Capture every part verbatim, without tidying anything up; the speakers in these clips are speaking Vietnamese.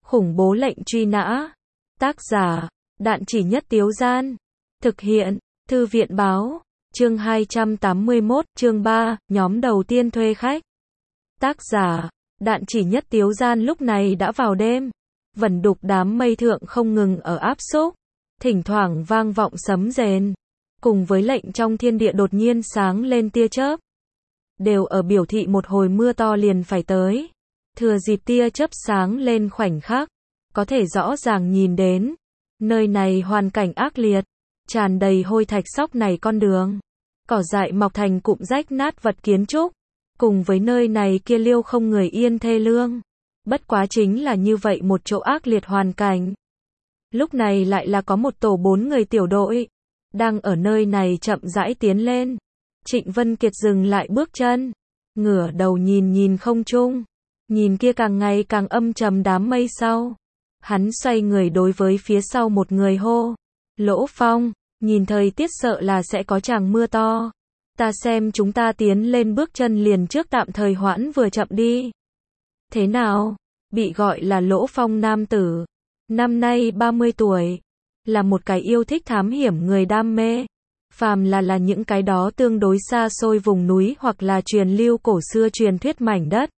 Khủng bố lệnh truy nã. Tác giả, Đạn Chỉ Nhất Tiếu Gian. Thực hiện, Thư viện Báo. Chương hai trăm tám mươi mốt, chương ba, nhóm đầu tiên thuê khách. Tác giả, Đạn Chỉ Nhất Tiếu Gian. Lúc này đã vào đêm. Vẩn đục đám mây thượng không ngừng ở áp xúc. Thỉnh thoảng vang vọng sấm rền. Cùng với lệnh trong thiên địa đột nhiên sáng lên tia chớp. Đều ở biểu thị một hồi mưa to liền phải tới. Thừa dịp tia chớp sáng lên khoảnh khắc, có thể rõ ràng nhìn đến. Nơi này hoàn cảnh ác liệt, tràn đầy hôi thạch sóc này con đường. Cỏ dại mọc thành cụm rách nát vật kiến trúc. Cùng với nơi này kia liêu không người yên thê lương. Bất quá chính là như vậy một chỗ ác liệt hoàn cảnh. Lúc này lại là có một tổ bốn người tiểu đội. Đang ở nơi này chậm rãi tiến lên. Trịnh Vân Kiệt dừng lại bước chân. Ngửa đầu nhìn nhìn không trung. Nhìn kia càng ngày càng âm trầm đám mây sau. Hắn xoay người đối với phía sau một người hô. Lỗ Phong, nhìn thời tiết sợ là sẽ có tràng mưa to. Ta xem chúng ta tiến lên bước chân liền trước tạm thời hoãn vừa chậm đi. Thế nào? Bị gọi là Lỗ Phong nam tử. Năm nay ba mươi tuổi. Là một cái yêu thích thám hiểm người đam mê. Phàm là là những cái đó tương đối xa xôi vùng núi hoặc là truyền lưu cổ xưa truyền thuyết mảnh đất.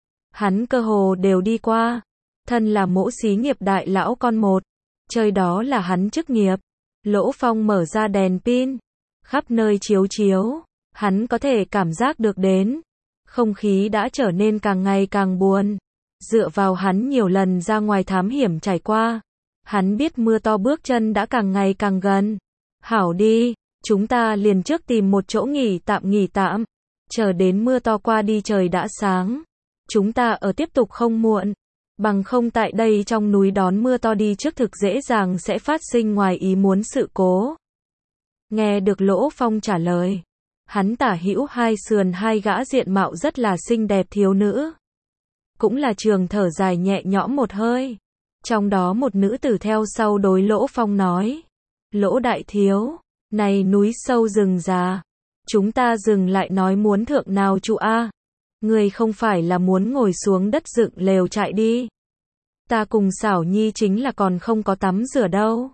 Hắn cơ hồ đều đi qua. Thân là mỗ xí nghiệp đại lão con một. Chơi đó là hắn chức nghiệp. Lỗ Phong mở ra đèn pin. Khắp nơi chiếu chiếu. Hắn có thể cảm giác được đến. Không khí đã trở nên càng ngày càng buồn. Dựa vào hắn nhiều lần ra ngoài thám hiểm trải qua. Hắn biết mưa to bước chân đã càng ngày càng gần. Hảo đi, chúng ta liền trước tìm một chỗ nghỉ tạm nghỉ tạm. Chờ đến mưa to qua đi trời đã sáng. Chúng ta ở tiếp tục không muộn. Bằng không tại đây trong núi đón mưa to đi trước thực dễ dàng sẽ phát sinh ngoài ý muốn sự cố. Nghe được Lỗ Phong trả lời. Hắn tả hữu hai sườn hai gã diện mạo rất là xinh đẹp thiếu nữ. Cũng là trường thở dài nhẹ nhõm một hơi. Trong đó một nữ tử theo sau đối Lỗ Phong nói. Lỗ đại thiếu, này núi sâu rừng già. Chúng ta dừng lại nói muốn thượng nào trụ a? Người không phải là muốn ngồi xuống đất dựng lều trại đi. Ta cùng Xảo Nhi chính là còn không có tắm rửa đâu.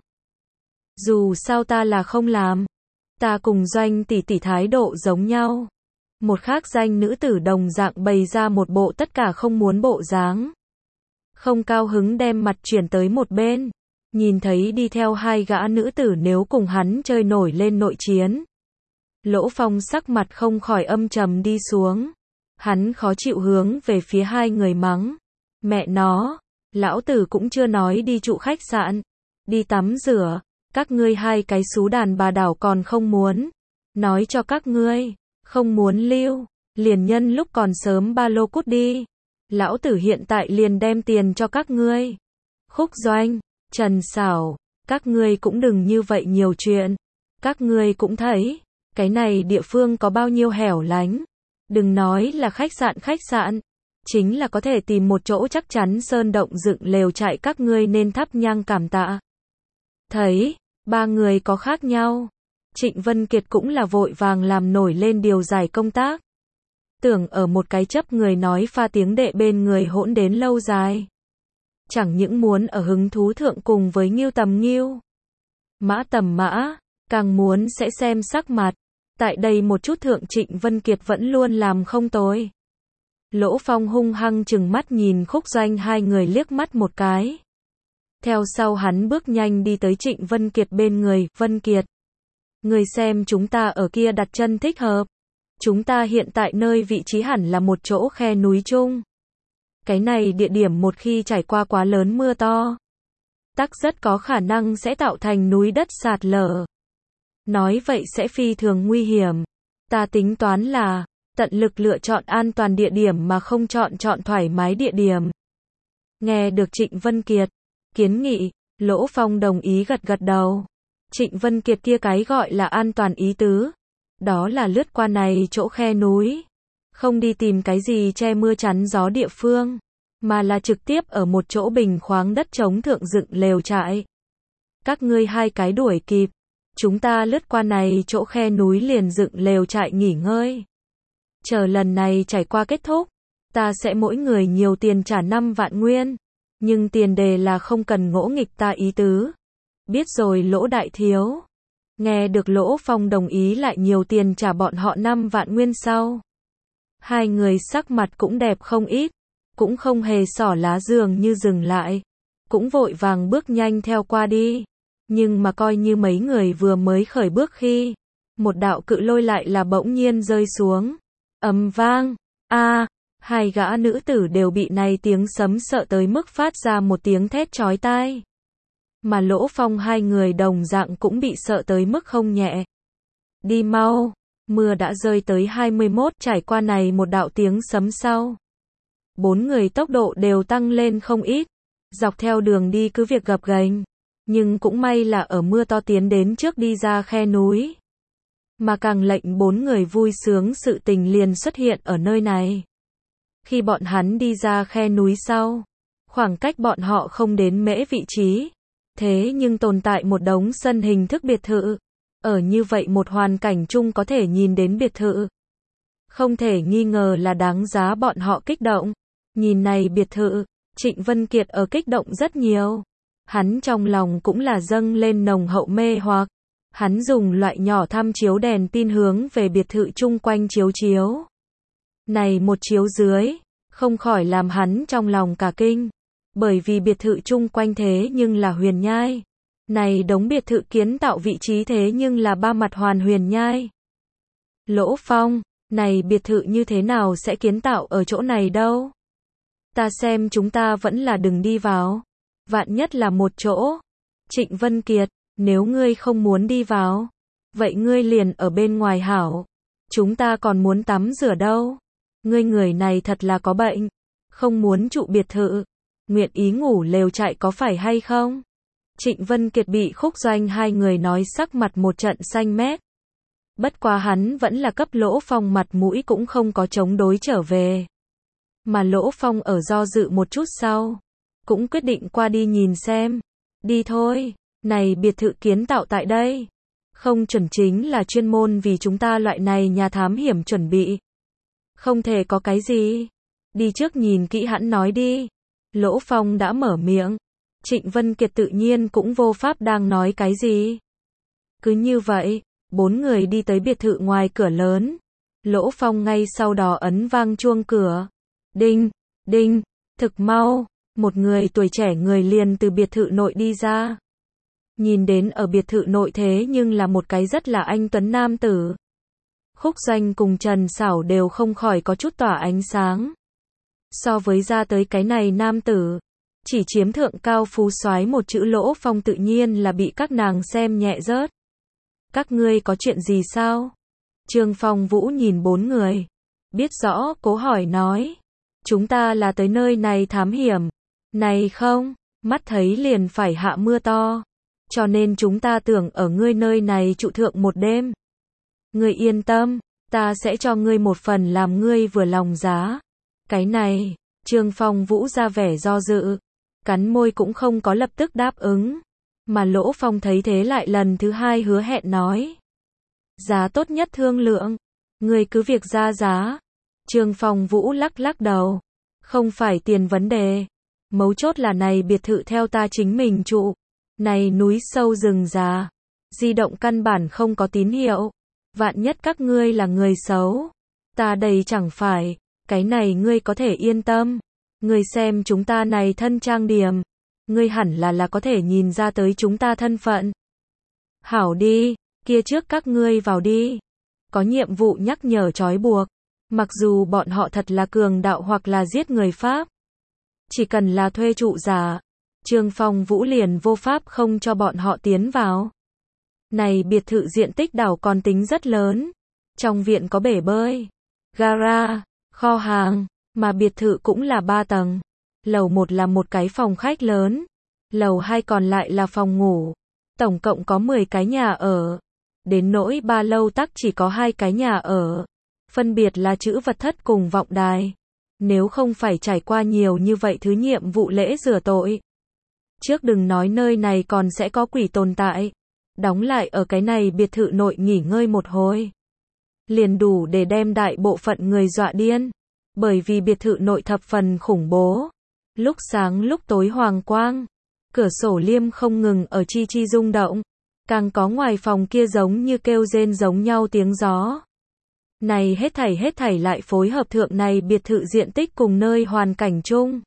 Dù sao ta là không làm. Ta cùng Doanh tỷ tỷ thái độ giống nhau. Một khác danh nữ tử đồng dạng bày ra một bộ tất cả không muốn bộ dáng. Không cao hứng đem mặt chuyển tới một bên. Nhìn thấy đi theo hai gã nữ tử nếu cùng hắn chơi nổi lên nội chiến. Lỗ Phong sắc mặt không khỏi âm trầm đi xuống. Hắn khó chịu hướng về phía hai người mắng. Mẹ nó, lão tử cũng chưa nói đi trụ khách sạn. Đi tắm rửa, các ngươi hai cái xú đàn bà đảo còn không muốn. Nói cho các ngươi, không muốn lưu, liền nhân lúc còn sớm ba lô cút đi. Lão tử hiện tại liền đem tiền cho các ngươi. Khúc Doanh, Trần Xảo, các ngươi cũng đừng như vậy nhiều chuyện. Các ngươi cũng thấy, cái này địa phương có bao nhiêu hẻo lánh. Đừng nói là khách sạn khách sạn, chính là có thể tìm một chỗ chắc chắn sơn động dựng lều trại các ngươi nên thắp nhang cảm tạ. Thấy, ba người có khác nhau. Trịnh Vân Kiệt cũng là vội vàng làm nổi lên điều giải công tác. Tưởng ở một cái chấp người nói pha tiếng đệ bên người hỗn đến lâu dài. Chẳng những muốn ở hứng thú thượng cùng với Ngưu tầm Ngưu, Mã tầm Mã, càng muốn sẽ xem sắc mặt. Tại đây một chút thượng Trịnh Vân Kiệt vẫn luôn làm không tồi. Lỗ Phong hung hăng chừng mắt nhìn Khúc Doanh hai người liếc mắt một cái. Theo sau hắn bước nhanh đi tới Trịnh Vân Kiệt bên người. Vân Kiệt, người xem chúng ta ở kia đặt chân thích hợp. Chúng ta hiện tại nơi vị trí hẳn là một chỗ khe núi chung. Cái này địa điểm một khi trải qua quá lớn mưa to, tắc rất có khả năng sẽ tạo thành núi đất sạt lở. Nói vậy sẽ phi thường nguy hiểm. Ta tính toán là, tận lực lựa chọn an toàn địa điểm mà không chọn chọn thoải mái địa điểm. Nghe được Trịnh Vân Kiệt kiến nghị, Lỗ Phong đồng ý gật gật đầu. Trịnh Vân Kiệt kia cái gọi là an toàn ý tứ. Đó là lướt qua này chỗ khe núi. Không đi tìm cái gì che mưa chắn gió địa phương. Mà là trực tiếp ở một chỗ bình khoáng đất trống thượng dựng lều trại. Các ngươi hai cái đuổi kịp. Chúng ta lướt qua này chỗ khe núi liền dựng lều trại nghỉ ngơi. Chờ lần này trải qua kết thúc. Ta sẽ mỗi người nhiều tiền trả năm vạn nguyên. Nhưng tiền đề là không cần ngỗ nghịch ta ý tứ. Biết rồi Lỗ đại thiếu. Nghe được Lỗ Phong đồng ý lại nhiều tiền trả bọn họ năm vạn nguyên sau. Hai người sắc mặt cũng đẹp không ít. Cũng không hề xỏ lá dường như dừng lại. Cũng vội vàng bước nhanh theo qua đi. Nhưng mà coi như mấy người vừa mới khởi bước khi. Một đạo cự lôi lại là bỗng nhiên rơi xuống. Ầm vang. A, hai gã nữ tử đều bị này tiếng sấm sợ tới mức phát ra một tiếng thét chói tai. Mà Lỗ Phong hai người đồng dạng cũng bị sợ tới mức không nhẹ. Đi mau, mưa đã rơi tới hai mươi mốt, trải qua này một đạo tiếng sấm sau. Bốn người tốc độ đều tăng lên không ít, dọc theo đường đi cứ việc gập ghềnh, nhưng cũng may là ở mưa to tiến đến trước đi ra khe núi. Mà càng lệnh bốn người vui sướng sự tình liền xuất hiện ở nơi này. Khi bọn hắn đi ra khe núi sau, khoảng cách bọn họ không đến mễ vị trí, thế nhưng tồn tại một đống sân hình thức biệt thự. Ở như vậy một hoàn cảnh chung có thể nhìn đến biệt thự. Không thể nghi ngờ là đáng giá bọn họ kích động. Nhìn này biệt thự, Trịnh Vân Kiệt ở kích động rất nhiều. Hắn trong lòng cũng là dâng lên nồng hậu mê hoặc. Hắn dùng loại nhỏ thăm chiếu đèn pin hướng về biệt thự chung quanh chiếu chiếu. Này một chiếu dưới, không khỏi làm hắn trong lòng cả kinh. Bởi vì biệt thự chung quanh thế nhưng là huyền nhai. Này đống biệt thự kiến tạo vị trí thế nhưng là ba mặt hoàn huyền nhai. Lỗ Phong, này biệt thự như thế nào sẽ kiến tạo ở chỗ này đâu? Ta xem chúng ta vẫn là đừng đi vào. Vạn nhất là một chỗ. Trịnh Vân Kiệt, nếu ngươi không muốn đi vào, vậy ngươi liền ở bên ngoài hảo. Chúng ta còn muốn tắm rửa đâu. Ngươi người này thật là có bệnh. Không muốn trụ biệt thự. Nguyện ý ngủ lều trại có phải hay không? Trịnh Vân Kiệt bị Khúc Doanh hai người nói sắc mặt một trận xanh mét. Bất quá hắn vẫn là cấp Lỗ Phong mặt mũi cũng không có chống đối trở về. Mà Lỗ Phong ở do dự một chút sau, cũng quyết định qua đi nhìn xem. Đi thôi, này biệt thự kiến tạo tại đây. Không chuẩn chính là chuyên môn vì chúng ta loại này nhà thám hiểm chuẩn bị. Không thể có cái gì. Đi trước nhìn kỹ hẵng nói đi. Lỗ Phong đã mở miệng. Trịnh Vân Kiệt tự nhiên cũng vô pháp đang nói cái gì. Cứ như vậy, bốn người đi tới biệt thự ngoài cửa lớn. Lỗ Phong ngay sau đó ấn vang chuông cửa. Đinh, đinh, thực mau, một người tuổi trẻ người liền từ biệt thự nội đi ra. Nhìn đến ở biệt thự nội thế nhưng là một cái rất là anh tuấn nam tử. Khúc Doanh cùng Trần Sảo đều không khỏi có chút tỏa ánh sáng. So với ra tới cái này nam tử, chỉ chiếm thượng cao phú soái một chữ Lỗ Phong tự nhiên là bị các nàng xem nhẹ rớt. Các ngươi có chuyện gì sao? Trương Phong Vũ nhìn bốn người, biết rõ, cố hỏi nói. Chúng ta là tới nơi này thám hiểm. Này không, mắt thấy liền phải hạ mưa to. Cho nên chúng ta tưởng ở ngươi nơi này trụ thượng một đêm. Ngươi yên tâm, ta sẽ cho ngươi một phần làm ngươi vừa lòng giá. Cái này, Trương Phong Vũ ra vẻ do dự. Cắn môi cũng không có lập tức đáp ứng. Mà Lỗ Phong thấy thế lại lần thứ hai hứa hẹn nói. Giá tốt nhất thương lượng. Ngươi cứ việc ra giá. Trương Phong Vũ lắc lắc đầu. Không phải tiền vấn đề. Mấu chốt là này biệt thự theo ta chính mình trụ. Này núi sâu rừng già. Di động căn bản không có tín hiệu. Vạn nhất các ngươi là người xấu. Ta đây chẳng phải. Cái này ngươi có thể yên tâm. Ngươi xem chúng ta này thân trang điểm. Ngươi hẳn là là có thể nhìn ra tới chúng ta thân phận. Hảo đi, kia trước các ngươi vào đi. Có nhiệm vụ nhắc nhở trói buộc. Mặc dù bọn họ thật là cường đạo hoặc là giết người Pháp. Chỉ cần là thuê trụ giả. Trương Phong Vũ liền vô pháp không cho bọn họ tiến vào. Này biệt thự diện tích đảo còn tính rất lớn. Trong viện có bể bơi, gara, kho hàng. Mà biệt thự cũng là ba tầng. Lầu một là một cái phòng khách lớn. Lầu hai còn lại là phòng ngủ. Tổng cộng có mười cái nhà ở. Đến nỗi ba lâu tắc chỉ có hai cái nhà ở. Phân biệt là trữ vật thất cùng vọng đài. Nếu không phải trải qua nhiều như vậy thứ nhiệm vụ lễ rửa tội. Trước đừng nói nơi này còn sẽ có quỷ tồn tại. Đóng lại ở cái này biệt thự nội nghỉ ngơi một hồi. Liền đủ để đem đại bộ phận người dọa điên. Bởi vì biệt thự nội thập phần khủng bố. Lúc sáng lúc tối hoàng quang, cửa sổ liêm không ngừng ở chi chi rung động, càng có ngoài phòng kia giống như kêu rên giống nhau tiếng gió. Này hết thảy hết thảy lại phối hợp thượng này biệt thự diện tích cùng nơi hoàn cảnh chung.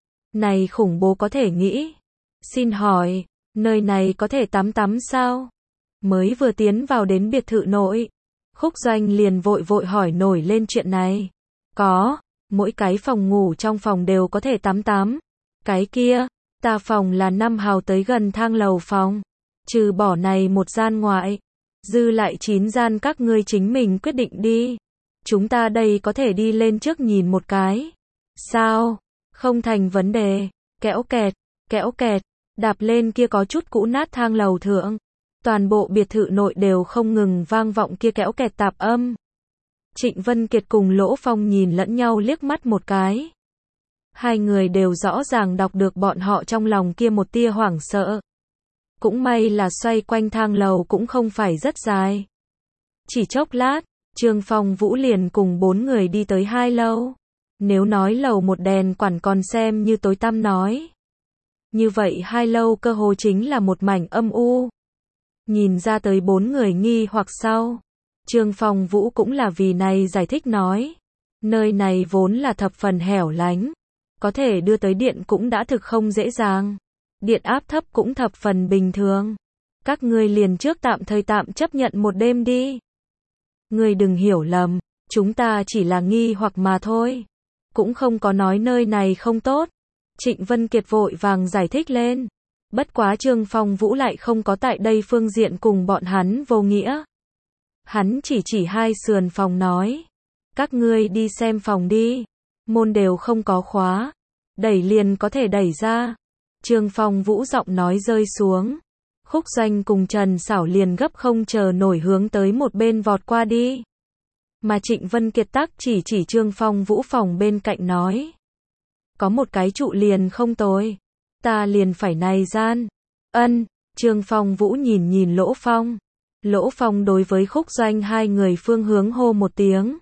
Này khủng bố có thể nghĩ. Xin hỏi, nơi này có thể tắm tắm sao? Mới vừa tiến vào đến biệt thự nội, Khúc Doanh liền vội vội hỏi nổi lên chuyện này. Có, mỗi cái phòng ngủ trong phòng đều có thể tắm tắm. Cái kia, ta phòng là năm hào tới gần thang lầu phòng. Trừ bỏ này một gian ngoại, dư lại chín gian các ngươi chính mình quyết định đi. Chúng ta đây có thể đi lên trước nhìn một cái. Sao? Không thành vấn đề. Kẽo kẹt, kẽo kẹt, đạp lên kia có chút cũ nát thang lầu thượng. Toàn bộ biệt thự nội đều không ngừng vang vọng kia kẽo kẹt tạp âm. Trịnh Vân Kiệt cùng Lỗ Phong nhìn lẫn nhau liếc mắt một cái. Hai người đều rõ ràng đọc được bọn họ trong lòng kia một tia hoảng sợ. Cũng may là xoay quanh thang lầu cũng không phải rất dài. Chỉ chốc lát, Trương Phong Vũ liền cùng bốn người đi tới hai lâu. Nếu nói lầu một đèn quản còn xem như tối tăm nói. Như vậy hai lâu cơ hồ chính là một mảnh âm u. Nhìn ra tới bốn người nghi hoặc sau. Trương Phong Vũ cũng là vì này giải thích nói. Nơi này vốn là thập phần hẻo lánh. Có thể đưa tới điện cũng đã thực không dễ dàng. Điện áp thấp cũng thập phần bình thường. Các ngươi liền trước tạm thời tạm chấp nhận một đêm đi. Ngươi đừng hiểu lầm, chúng ta chỉ là nghi hoặc mà thôi. Cũng không có nói nơi này không tốt. Trịnh Vân Kiệt vội vàng giải thích lên. Bất quá Trương Phong Vũ lại không có tại đây phương diện cùng bọn hắn vô nghĩa. Hắn chỉ chỉ hai sườn phòng nói. Các ngươi đi xem phòng đi. Môn đều không có khóa. Đẩy liền có thể đẩy ra. Trương Phong Vũ giọng nói rơi xuống. Khúc Doanh cùng Trần Sảo liền gấp không chờ nổi hướng tới một bên vọt qua đi. Mà Trịnh Vân Kiệt tắc chỉ chỉ Trương Phong Vũ phòng bên cạnh nói. Có một cái trụ liền không tồi. Ta liền phải này gian. Ân, Trương Phong Vũ nhìn nhìn Lỗ Phong. Lỗ Phong đối với Khúc Doanh hai người phương hướng hô một tiếng.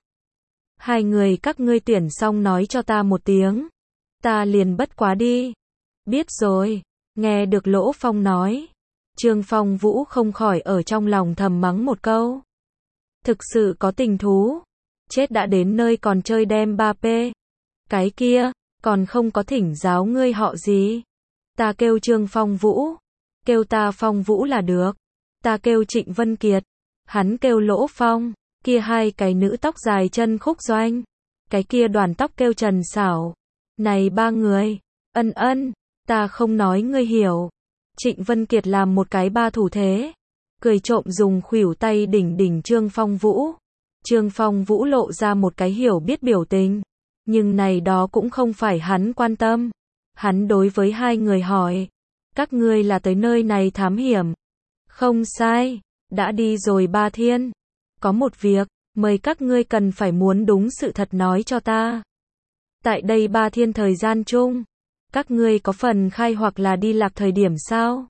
Hai người các ngươi tuyển xong nói cho ta một tiếng. Ta liền bất quá đi. Biết rồi, nghe được Lỗ Phong nói. Trương Phong Vũ không khỏi ở trong lòng thầm mắng một câu. Thực sự có tình thú. Chết đã đến nơi còn chơi đem ba pê. Cái kia, còn không có thỉnh giáo ngươi họ gì. Ta kêu Trương Phong Vũ. Kêu ta Phong Vũ là được. Ta kêu Trịnh Vân Kiệt. Hắn kêu Lỗ Phong. Kia hai cái nữ tóc dài chân Khúc Doanh. Cái kia đoàn tóc kêu Trần Sảo. Này ba người. Ân ân. Ta không nói ngươi hiểu. Trịnh Vân Kiệt làm một cái ba thủ thế. Cười trộm dùng khuỷu tay đỉnh đỉnh Trương Phong Vũ. Trương Phong Vũ lộ ra một cái hiểu biết biểu tình. Nhưng này đó cũng không phải hắn quan tâm. Hắn đối với hai người hỏi. Các ngươi là tới nơi này thám hiểm. Không sai. Đã đi rồi ba thiên. Có một việc, mời các ngươi cần phải muốn đúng sự thật nói cho ta. Tại đây ba thiên thời gian chung. Các ngươi có phần khai hoặc là đi lạc thời điểm sao?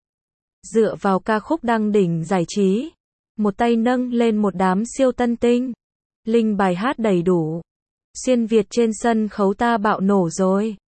Dựa vào ca khúc đăng đỉnh giải trí. Một tay nâng lên một đám siêu tân tinh. Linh bài hát đầy đủ. Xuyên Việt trên sân khấu ta bạo nổ rồi.